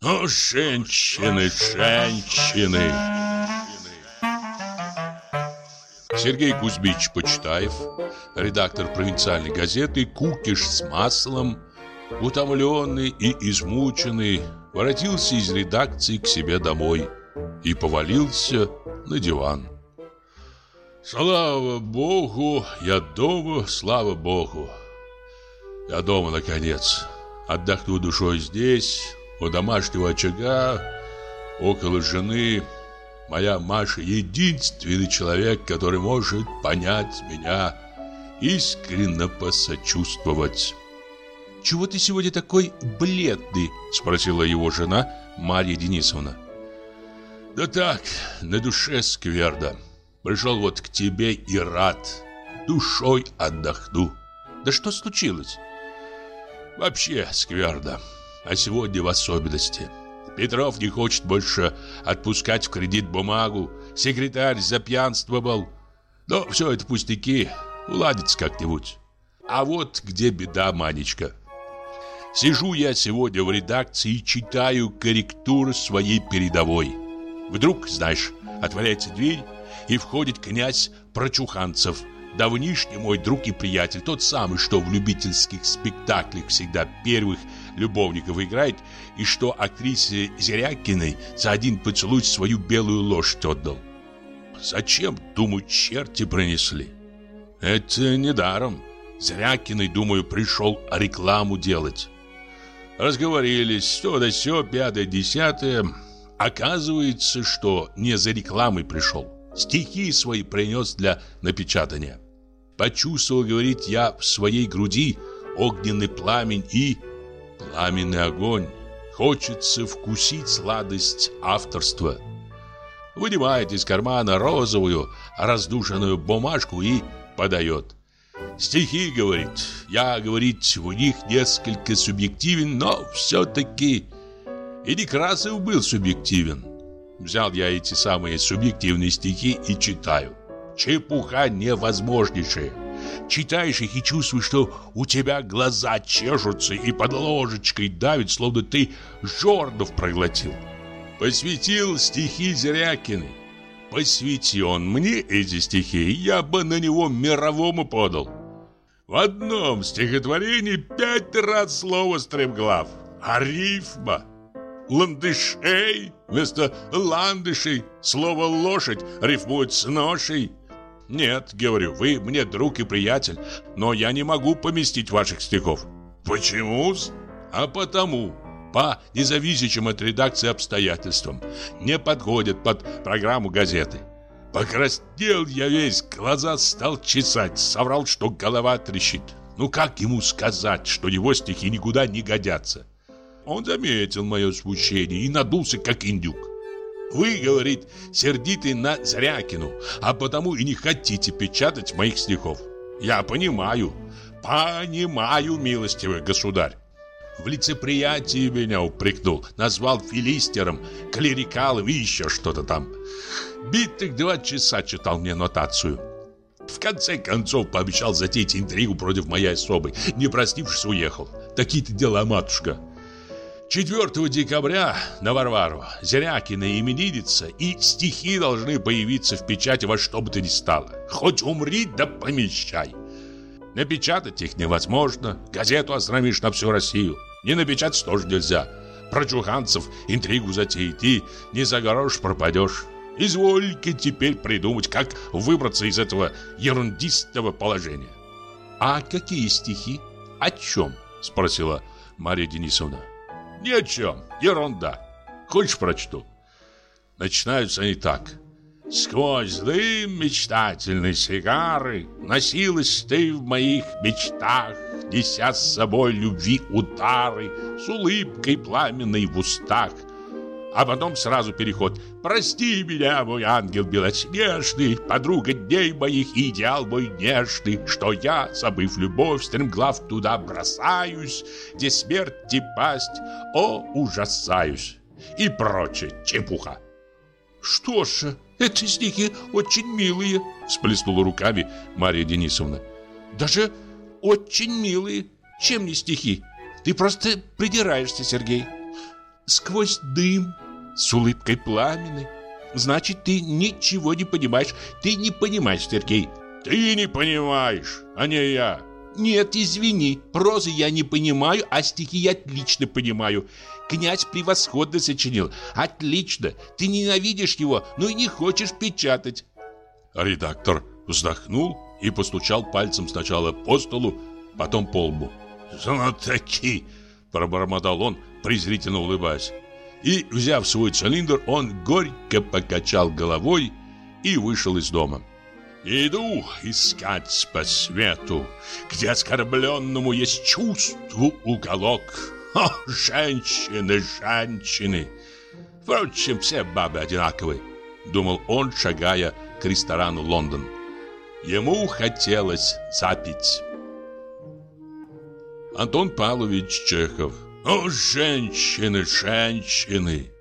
О, женщины, женщины! Сергей Кузьмич Почтаев, редактор провинциальной газеты «Кукиш с маслом», утомленный и измученный, воротился из редакции к себе домой и повалился на диван. Слава Богу, я дома, слава Богу. Я дома, наконец. Отдохну душой здесь, у домашнего очага, около жены. Моя Маша — единственный человек, который может понять меня, искренне посочувствовать. «Чего ты сегодня такой бледный?» — спросила его жена Марья Денисовна. «Да так, на душе скверно. Пришел вот к тебе и рад. Душой отдохну». «Да что случилось?» «Вообще скверно, а сегодня в особенности. Петров не хочет больше отпускать в кредит бумагу, секретарь запьянствовал. Но все это пустяки, уладится как-нибудь. А вот где беда, Манечка. Сижу я сегодня в редакции и читаю корректуру своей передовой. Вдруг, знаешь, отворяется дверь, и входит князь Прочуханцев, давнишний мой друг и приятель, тот самый, что в любительских спектаклях всегда первых любовников играет, и что актрисе Зерякиной за один поцелуй свою белую лошадь отдал. Зачем, думаю, черти пронесли? Это недаром. Зерякиной, думаю, пришел рекламу делать. Разговорились, то да сё, пятое, десятое. Оказывается, что не за рекламой пришел. Стихи свои принес для напечатания. Почувствовал, говорит, я в своей груди огненный пламень и пламенный огонь. Хочется вкусить сладость авторства. Вынимает из кармана розовую раздушенную бумажку и подает. Стихи, говорит, я, говорит, в них несколько субъективен, но все-таки и Некрасов был субъективен. Взял я эти самые субъективные стихи и читаю. Чепуха невозможнейшая. Читаешь их и чувствуешь, что у тебя глаза чешутся и под ложечкой давит, словно ты жорнов проглотил. Посвятил стихи Зерякиной. Посвяти он мне эти стихи, я бы на него мировому подал. В одном стихотворении 5 раз слово «стремглав», а рифма. Ландышей вместо ландышей, слово «лошадь» рифмует с ношей. Нет, говорю, вы мне друг и приятель, но я не могу поместить ваших стихов. Почему-с? А потому, по независящим от редакции обстоятельствам, не подходят под программу газеты. Покраснел я весь, глаза стал чесать, соврал, что голова трещит. Ну как ему сказать, что его стихи никуда не годятся? Он заметил мое смущение и надулся, как индюк. Вы, говорит, сердиты на Зрякину, а потому и не хотите печатать моих стихов. Я понимаю, милостивый государь. В лицеприятии меня упрекнул, назвал филистером, клерикалом и еще что-то там. Битых 2 часа читал мне нотацию. В конце концов пообещал затеять интригу против моей особы. Не простившись, уехал. Такие-то дела, матушка. 4 декабря на Варвару Зерякина именинница, и стихи должны появиться в печати во что бы то ни стало. Хоть умри, да помещай. Напечатать их невозможно. Газету остановишь на всю Россию. Не напечатать тоже нельзя. Прочуханцев интригу затеет, и не за грош пропадешь. Извольте теперь придумать, как выбраться из этого ерундистого положения. А какие стихи? О чем? Спросила Марья Денисовна. Ни о чем, ерунда. Хочешь, прочту? Начинаются они так. Сквозь дым мечтательной сигары носилась ты в моих мечтах, неся с собой любви удары, с улыбкой пламенной в устах. А потом сразу переход. Прости меня, мой ангел белоснежный, подруга дней моих и идеал мой нежный, что я, забыв любовь, стремглав туда бросаюсь, где смерть и пасть, о, ужасаюсь. И прочее чепуха. Что ж, эти стихи очень милые, всплеснула руками Марья Денисовна. Даже очень милые. Чем не стихи? Ты просто придираешься, Сергей. сквозь дым, с улыбкой пламенной. Значит, ты ничего не понимаешь. Ты не понимаешь, Сергей. Ты не понимаешь, а не я. Нет, извини, прозы я не понимаю, а стихи я отлично понимаю. Князь превосходно сочинил. Отлично. Ты ненавидишь его, но и не хочешь печатать. Редактор вздохнул и постучал пальцем сначала по столу, потом по лбу. «Знатоки!» – пробормотал он, презрительно улыбаясь. И, взяв свой цилиндр, он горько покачал головой и вышел из дома. «Иду искать по свету, где оскорбленному есть чувству уголок. О, женщины, женщины! Впрочем, все бабы одинаковы», — думал он, шагая к ресторану «Лондон». Ему хотелось запить. Антон Павлович Чехов. «О, женщины, женщины!»